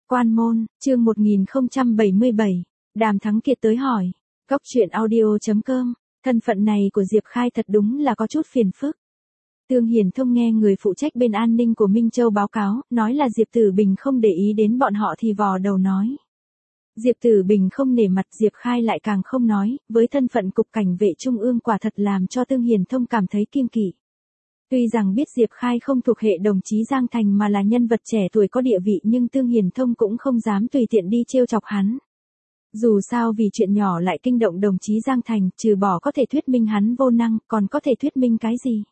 Quan môn, chương 1077, Đàm Thắng Kiệt tới hỏi. Góc truyện audio.com, thân phận này của Diệp Khai thật đúng là có chút phiền phức. Tương Hiền Thông nghe người phụ trách bên an ninh của Minh Châu báo cáo, nói là Diệp Tử Bình không để ý đến bọn họ thì vò đầu nói. Diệp Tử Bình không nể mặt, Diệp Khai lại càng không nói, với thân phận cục cảnh vệ trung ương quả thật làm cho Tương Hiền Thông cảm thấy kiêng kỵ. Tuy rằng biết Diệp Khai không thuộc hệ đồng chí Giang Thành mà là nhân vật trẻ tuổi có địa vị, nhưng Tương Hiền Thông cũng không dám tùy tiện đi trêu chọc hắn. Dù sao vì chuyện nhỏ lại kinh động đồng chí Giang Thành, trừ bỏ có thể thuyết minh hắn vô năng, còn có thể thuyết minh cái gì?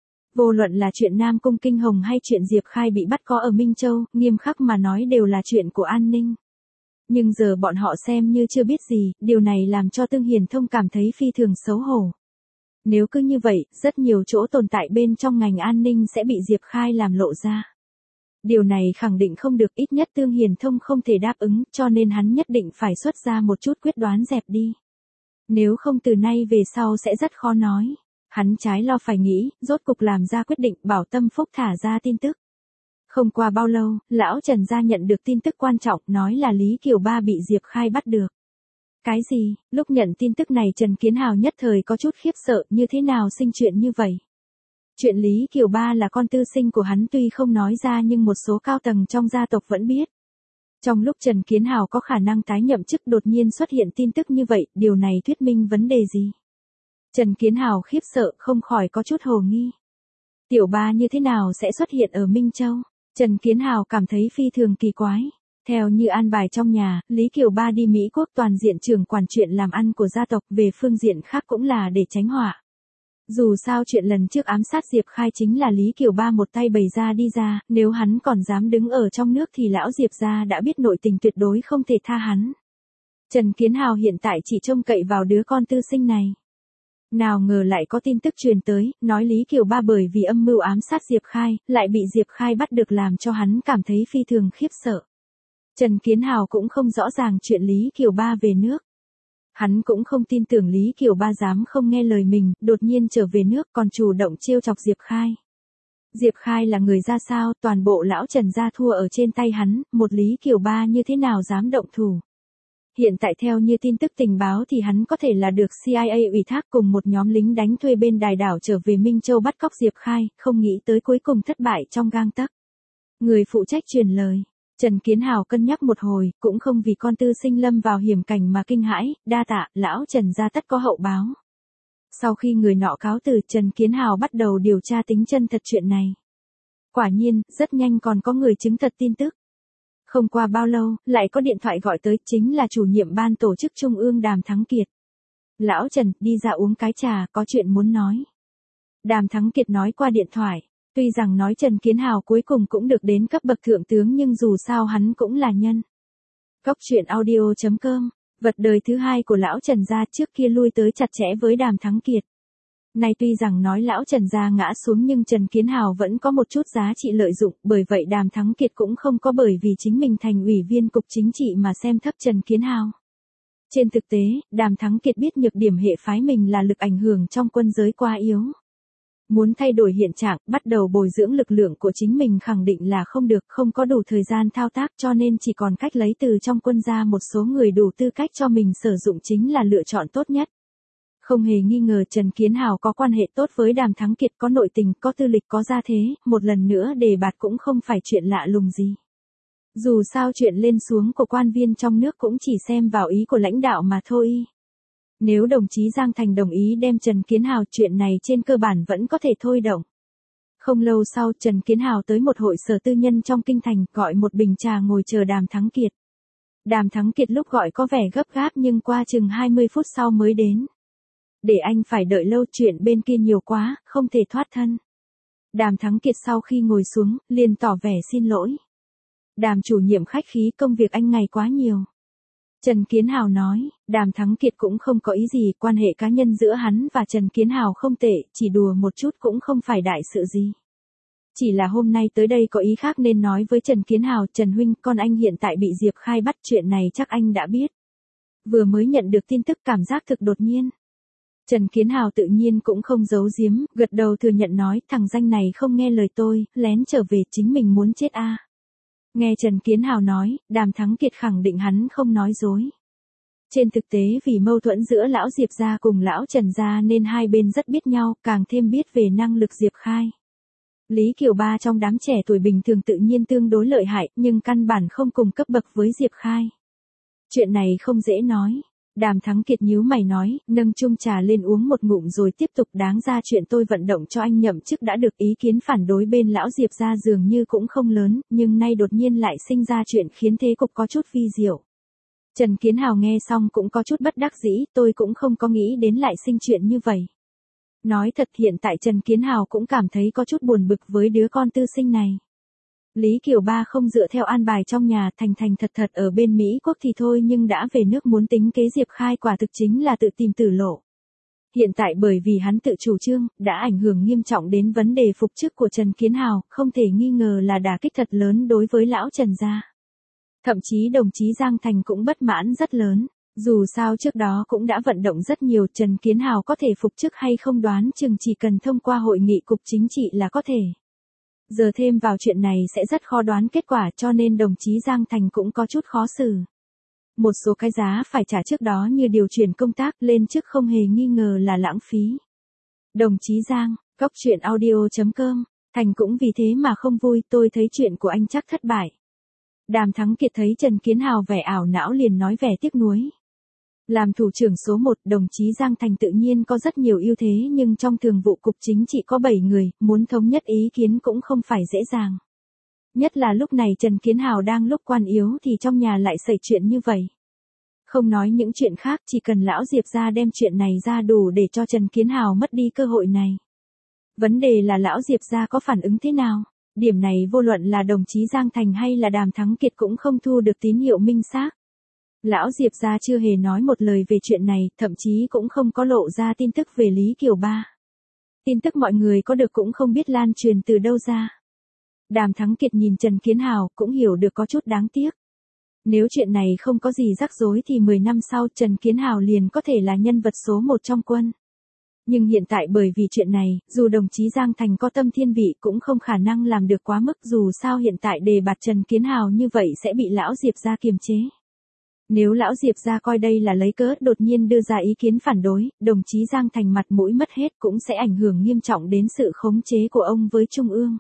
Vô luận là chuyện Nam Cung Kinh Hồng hay chuyện Diệp Khai bị bắt có ở Minh Châu, nghiêm khắc mà nói đều là chuyện của an ninh. Nhưng giờ bọn họ xem như chưa biết gì, điều này làm cho Tương Hiền Thông cảm thấy phi thường xấu hổ. Nếu cứ như vậy, rất nhiều chỗ tồn tại bên trong ngành an ninh sẽ bị Diệp Khai làm lộ ra. Điều này khẳng định không được, ít nhất Tương Hiền Thông không thể đáp ứng, cho nên hắn nhất định phải xuất ra một chút quyết đoán dẹp đi. Nếu không từ nay về sau sẽ rất khó nói. Hắn trái lo phải nghĩ, rốt cục làm ra quyết định bảo Tâm Phúc thả ra tin tức. Không qua bao lâu, lão Trần gia nhận được tin tức quan trọng, nói là Lý Kiều Ba bị Diệp Khai bắt được. Cái gì? Lúc nhận tin tức này Trần Kiến Hào nhất thời có chút khiếp sợ, như thế nào sinh chuyện như vậy? Chuyện Lý Kiều Ba là con tư sinh của hắn tuy không nói ra nhưng một số cao tầng trong gia tộc vẫn biết. Trong lúc Trần Kiến Hào có khả năng tái nhậm chức đột nhiên xuất hiện tin tức như vậy, điều này thuyết minh vấn đề gì? Trần Kiến Hào khiếp sợ không khỏi có chút hồ nghi. Tiểu Ba như thế nào sẽ xuất hiện ở Minh Châu? Trần Kiến Hào cảm thấy phi thường kỳ quái. Theo như an bài trong nhà, Lý Kiều Ba đi Mỹ Quốc toàn diện trưởng quản chuyện làm ăn của gia tộc, về phương diện khác cũng là để tránh họa. Dù sao chuyện lần trước ám sát Diệp Khai chính là Lý Kiều Ba một tay bày ra đi ra, nếu hắn còn dám đứng ở trong nước thì lão Diệp gia đã biết nội tình tuyệt đối không thể tha hắn. Trần Kiến Hào hiện tại chỉ trông cậy vào đứa con tư sinh này. Nào ngờ lại có tin tức truyền tới, nói Lý Kiều Ba bởi vì âm mưu ám sát Diệp Khai, lại bị Diệp Khai bắt được, làm cho hắn cảm thấy phi thường khiếp sợ. Trần Kiến Hào cũng không rõ ràng chuyện Lý Kiều Ba về nước. Hắn cũng không tin tưởng Lý Kiều Ba dám không nghe lời mình, đột nhiên trở về nước còn chủ động trêu chọc Diệp Khai. Diệp Khai là người ra sao, toàn bộ lão Trần gia thua ở trên tay hắn, một Lý Kiều Ba như thế nào dám động thủ. Hiện tại theo như tin tức tình báo thì hắn có thể là được CIA ủy thác cùng một nhóm lính đánh thuê bên Đài Đảo trở về Minh Châu bắt cóc Diệp Khai, không nghĩ tới cuối cùng thất bại trong gang tấc. Người phụ trách truyền lời. Trần Kiến Hào cân nhắc một hồi, cũng không vì con tư sinh lâm vào hiểm cảnh mà kinh hãi, đa tạ, lão Trần gia tất có hậu báo. Sau khi người nọ cáo từ, Trần Kiến Hào bắt đầu điều tra tính chân thật chuyện này. Quả nhiên, rất nhanh còn có người chứng thật tin tức. Không qua bao lâu, lại có điện thoại gọi tới, chính là chủ nhiệm ban tổ chức Trung ương Đàm Thắng Kiệt. Lão Trần, đi ra uống cái trà, có chuyện muốn nói. Đàm Thắng Kiệt nói qua điện thoại. Tuy rằng nói Trần Kiến Hào cuối cùng cũng được đến cấp bậc thượng tướng nhưng dù sao hắn cũng là nhân. Góc truyện audio.com, vật đời thứ hai của lão Trần gia trước kia lui tới chặt chẽ với Đàm Thắng Kiệt. Nay tuy rằng nói lão Trần gia ngã xuống nhưng Trần Kiến Hào vẫn có một chút giá trị lợi dụng, bởi vậy Đàm Thắng Kiệt cũng không có bởi vì chính mình thành ủy viên cục chính trị mà xem thấp Trần Kiến Hào. Trên thực tế, Đàm Thắng Kiệt biết nhược điểm hệ phái mình là lực ảnh hưởng trong quân giới quá yếu. Muốn thay đổi hiện trạng, bắt đầu bồi dưỡng lực lượng của chính mình khẳng định là không được, không có đủ thời gian thao tác cho nên chỉ còn cách lấy từ trong quân ra một số người đủ tư cách cho mình sử dụng chính là lựa chọn tốt nhất. Không hề nghi ngờ Trần Kiến Hào có quan hệ tốt với Đàm Thắng Kiệt, có nội tình, có tư lịch, có gia thế, một lần nữa đề bạt cũng không phải chuyện lạ lùng gì. Dù sao chuyện lên xuống của quan viên trong nước cũng chỉ xem vào ý của lãnh đạo mà thôi. Nếu đồng chí Giang Thành đồng ý đem Trần Kiến Hào, chuyện này trên cơ bản vẫn có thể thôi động. Không lâu sau Trần Kiến Hào tới một hội sở tư nhân trong kinh thành, gọi một bình trà ngồi chờ Đàm Thắng Kiệt. Đàm Thắng Kiệt lúc gọi có vẻ gấp gáp nhưng qua chừng 20 phút sau mới đến. Để anh phải đợi lâu, chuyện bên kia nhiều quá, không thể thoát thân. Đàm Thắng Kiệt sau khi ngồi xuống, liền tỏ vẻ xin lỗi. Đàm chủ nhiệm khách khí, công việc anh ngày quá nhiều. Trần Kiến Hào nói, Đàm Thắng Kiệt cũng không có ý gì, quan hệ cá nhân giữa hắn và Trần Kiến Hào không tệ, chỉ đùa một chút cũng không phải đại sự gì. Chỉ là hôm nay tới đây có ý khác nên nói với Trần Kiến Hào, Trần huynh, con anh hiện tại bị Diệp Khai bắt, chuyện này chắc anh đã biết. Vừa mới nhận được tin tức cảm giác thực đột nhiên. Trần Kiến Hào tự nhiên cũng không giấu giếm, gật đầu thừa nhận nói, thằng danh này không nghe lời tôi, lén trở về chính mình muốn chết a. Nghe Trần Kiến Hào nói, Đàm Thắng Kiệt khẳng định hắn không nói dối. Trên thực tế vì mâu thuẫn giữa lão Diệp gia cùng lão Trần gia nên hai bên rất biết nhau, càng thêm biết về năng lực Diệp Khai. Lý Kiều Ba trong đám trẻ tuổi bình thường tự nhiên tương đối lợi hại, nhưng căn bản không cùng cấp bậc với Diệp Khai. Chuyện này không dễ nói. Đàm Thắng Kiệt nhíu mày nói, nâng chung trà lên uống một ngụm rồi tiếp tục, đáng ra chuyện tôi vận động cho anh nhậm chức đã được ý kiến phản đối bên lão Diệp gia dường như cũng không lớn, nhưng nay đột nhiên lại sinh ra chuyện khiến thế cục có chút vi diệu. Trần Kiến Hào nghe xong cũng có chút bất đắc dĩ, tôi cũng không có nghĩ đến lại sinh chuyện như vậy. Nói thật hiện tại Trần Kiến Hào cũng cảm thấy có chút buồn bực với đứa con tư sinh này. Lý Kiều Ba không dựa theo an bài trong nhà, thành thành thật thật ở bên Mỹ Quốc thì thôi, nhưng đã về nước muốn tính kế Diệp Khai quả thực chính là tự tìm tử lộ. Hiện tại bởi vì hắn tự chủ trương, đã ảnh hưởng nghiêm trọng đến vấn đề phục chức của Trần Kiến Hào, không thể nghi ngờ là đả kích thật lớn đối với lão Trần gia. Thậm chí đồng chí Giang Thành cũng bất mãn rất lớn. Dù sao trước đó cũng đã vận động rất nhiều, Trần Kiến Hào có thể phục chức hay không đoán chừng chỉ cần thông qua hội nghị cục chính trị là có thể. Giờ thêm vào chuyện này sẽ rất khó đoán kết quả, cho nên đồng chí Giang Thành cũng có chút khó xử. Một số cái giá phải trả trước đó như điều chuyển công tác lên chức không hề nghi ngờ là lãng phí. Đồng chí Giang, goctruyện.audio.com, Thành cũng vì thế mà không vui, tôi thấy chuyện của anh chắc thất bại. Đàm Thắng Kiệt thấy Trần Kiến Hào vẻ ảo não liền nói vẻ tiếc nuối. Làm thủ trưởng số 1, đồng chí Giang Thành tự nhiên có rất nhiều ưu thế, nhưng trong thường vụ cục chính trị có 7 người, muốn thống nhất ý kiến cũng không phải dễ dàng. Nhất là lúc này Trần Kiến Hào đang lúc quan yếu thì trong nhà lại xảy chuyện như vậy. Không nói những chuyện khác, chỉ cần lão Diệp gia đem chuyện này ra đủ để cho Trần Kiến Hào mất đi cơ hội này. Vấn đề là lão Diệp gia có phản ứng thế nào? Điểm này vô luận là đồng chí Giang Thành hay là Đàm Thắng Kiệt cũng không thu được tín hiệu minh xác. Lão Diệp gia chưa hề nói một lời về chuyện này, thậm chí cũng không có lộ ra tin tức về Lý Kiều Ba. Tin tức mọi người có được cũng không biết lan truyền từ đâu ra. Đàm Thắng Kiệt nhìn Trần Kiến Hào cũng hiểu được có chút đáng tiếc. Nếu chuyện này không có gì rắc rối thì 10 năm sau Trần Kiến Hào liền có thể là nhân vật số 1 trong quân. Nhưng hiện tại bởi vì chuyện này, dù đồng chí Giang Thành có tâm thiên vị cũng không khả năng làm được quá mức, dù sao hiện tại đề bạt Trần Kiến Hào như vậy sẽ bị lão Diệp gia kiềm chế. Nếu lão Diệp gia coi đây là lấy cớ đột nhiên đưa ra ý kiến phản đối, đồng chí Giang Thành mặt mũi mất hết cũng sẽ ảnh hưởng nghiêm trọng đến sự khống chế của ông với Trung ương.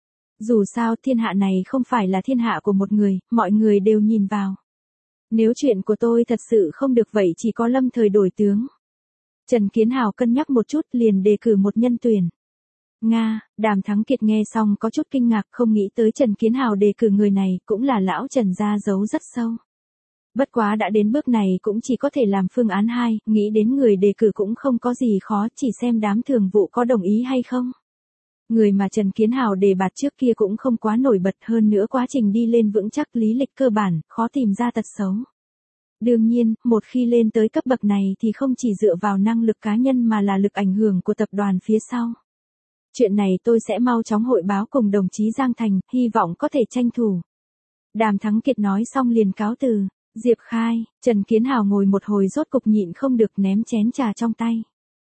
Dù sao thiên hạ này không phải là thiên hạ của một người, mọi người đều nhìn vào. Nếu chuyện của tôi thật sự không được vậy chỉ có lâm thời đổi tướng. Trần Kiến Hào cân nhắc một chút liền đề cử một nhân tuyển. Nga, Đàm Thắng Kiệt nghe xong có chút kinh ngạc, không nghĩ tới Trần Kiến Hào đề cử người này, cũng là lão Trần gia giấu rất sâu. Bất quá đã đến bước này cũng chỉ có thể làm phương án 2, nghĩ đến người đề cử cũng không có gì khó, chỉ xem đám thường vụ có đồng ý hay không. Người mà Trần Kiến Hào đề bạt trước kia cũng không quá nổi bật, hơn nữa quá trình đi lên vững chắc, lý lịch cơ bản, khó tìm ra tật xấu. Đương nhiên, một khi lên tới cấp bậc này thì không chỉ dựa vào năng lực cá nhân mà là lực ảnh hưởng của tập đoàn phía sau. Chuyện này tôi sẽ mau chóng hội báo cùng đồng chí Giang Thành, hy vọng có thể tranh thủ. Đàm Thắng Kiệt nói xong liền cáo từ. Diệp Khai, Trần Kiến Hào ngồi một hồi rốt cục nhịn không được ném chén trà trong tay.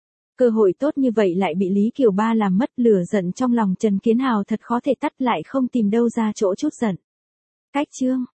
Cơ hội tốt như vậy lại bị Lý Kiều Ba làm mất, lửa giận trong lòng Trần Kiến Hào thật khó thể tắt lại, không tìm đâu ra chỗ chút giận. Cách chương